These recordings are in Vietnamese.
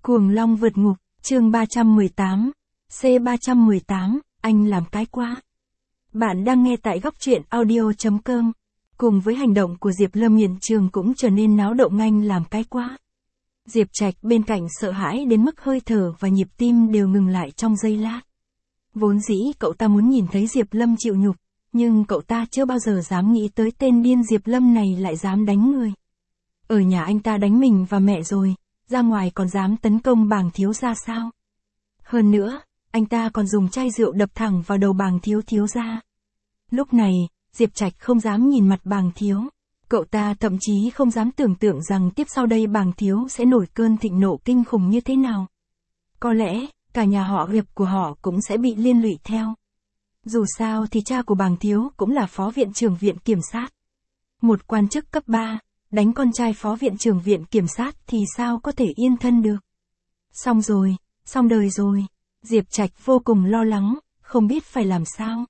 Cuồng long vượt ngục, chương 318, C318, anh làm cái quá. Bạn đang nghe tại góc truyện audio.com. Cùng với hành động của Diệp Lâm, hiện trường cũng trở nên náo động. Anh làm cái quá. Diệp Trạch bên cạnh sợ hãi đến mức hơi thở và nhịp tim đều ngừng lại trong giây lát. Vốn dĩ cậu ta muốn nhìn thấy Diệp Lâm chịu nhục, nhưng cậu ta chưa bao giờ dám nghĩ tới tên điên Diệp Lâm này lại dám đánh người. Ở nhà anh ta đánh mình và mẹ rồi, ra ngoài còn dám tấn công Bàng thiếu gia sao? Hơn nữa, anh ta còn dùng chai rượu đập thẳng vào đầu Bàng thiếu gia. Lúc này, Diệp Trạch không dám nhìn mặt Bàng thiếu. Cậu ta thậm chí không dám tưởng tượng rằng tiếp sau đây Bàng thiếu sẽ nổi cơn thịnh nộ kinh khủng như thế nào. Có lẽ, cả nhà họ Diệp của họ cũng sẽ bị liên lụy theo. Dù sao thì cha của Bàng thiếu cũng là phó viện trưởng viện kiểm sát. Một quan chức cấp 3, đánh con trai phó viện trưởng viện kiểm sát thì sao có thể yên thân được. Xong rồi, xong đời rồi. Diệp Trạch vô cùng lo lắng, không biết phải làm sao.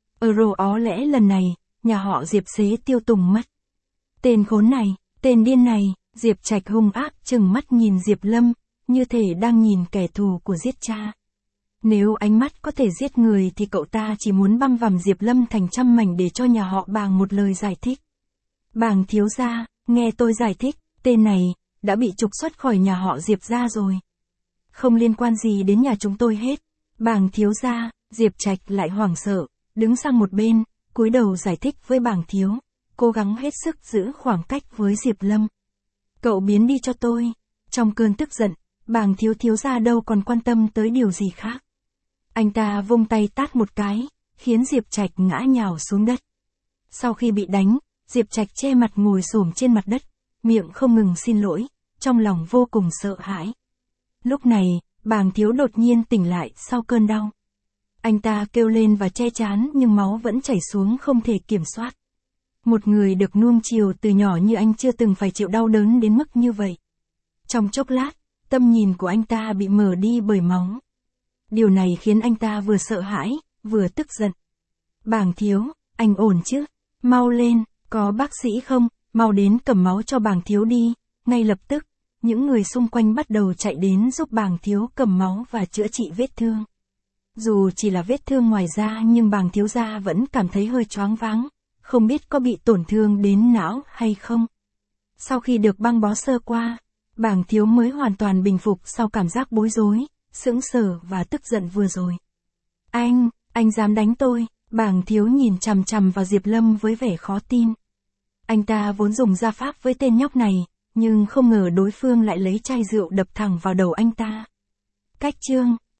Ó lẽ lần này, nhà họ Diệp xế tiêu tùng mất. Tên khốn này, tên điên này, Diệp Trạch hung ác trừng mắt nhìn Diệp Lâm, như thể đang nhìn kẻ thù của giết cha. Nếu ánh mắt có thể giết người thì cậu ta chỉ muốn băm vằm Diệp Lâm thành trăm mảnh để cho nhà họ Bàng một lời giải thích. Bàng thiếu gia, nghe tôi giải thích, tên này đã bị trục xuất khỏi nhà họ Diệp gia rồi. Không liên quan gì đến nhà chúng tôi hết. Bàng thiếu gia, Diệp Trạch lại hoảng sợ, đứng sang một bên, cúi đầu giải thích với Bàng thiếu, cố gắng hết sức giữ khoảng cách với Diệp Lâm. Cậu biến đi cho tôi. Trong cơn tức giận, Bàng thiếu gia đâu còn quan tâm tới điều gì khác. Anh ta vung tay tát một cái, khiến Diệp Trạch ngã nhào xuống đất. Sau khi bị đánh, Diệp Trạch che mặt ngồi xổm trên mặt đất, miệng không ngừng xin lỗi, trong lòng vô cùng sợ hãi. Lúc này, Bàng thiếu đột nhiên tỉnh lại sau cơn đau. Anh ta kêu lên và che trán nhưng máu vẫn chảy xuống không thể kiểm soát. Một người được nuông chiều từ nhỏ như anh chưa từng phải chịu đau đớn đến mức như vậy. Trong chốc lát, tâm nhìn của anh ta bị mở đi bởi máu. Điều này khiến anh ta vừa sợ hãi, vừa tức giận. Bàng thiếu, anh ổn chứ? Mau lên, có bác sĩ không? Mau đến cầm máu cho Bàng thiếu đi. Ngay lập tức, những người xung quanh bắt đầu chạy đến giúp Bàng thiếu cầm máu và chữa trị vết thương. Dù chỉ là vết thương ngoài da nhưng Bàng thiếu gia vẫn cảm thấy hơi choáng váng, không biết có bị tổn thương đến não hay không. Sau khi được băng bó sơ qua, Bàng thiếu mới hoàn toàn bình phục sau cảm giác bối rối, sững sờ và tức giận vừa rồi. Anh dám đánh tôi? Bàng thiếu nhìn chằm chằm vào Diệp Lâm với vẻ khó tin. Anh ta vốn dùng gia pháp với tên nhóc này, nhưng không ngờ đối phương lại lấy chai rượu đập thẳng vào đầu anh ta. Cách chương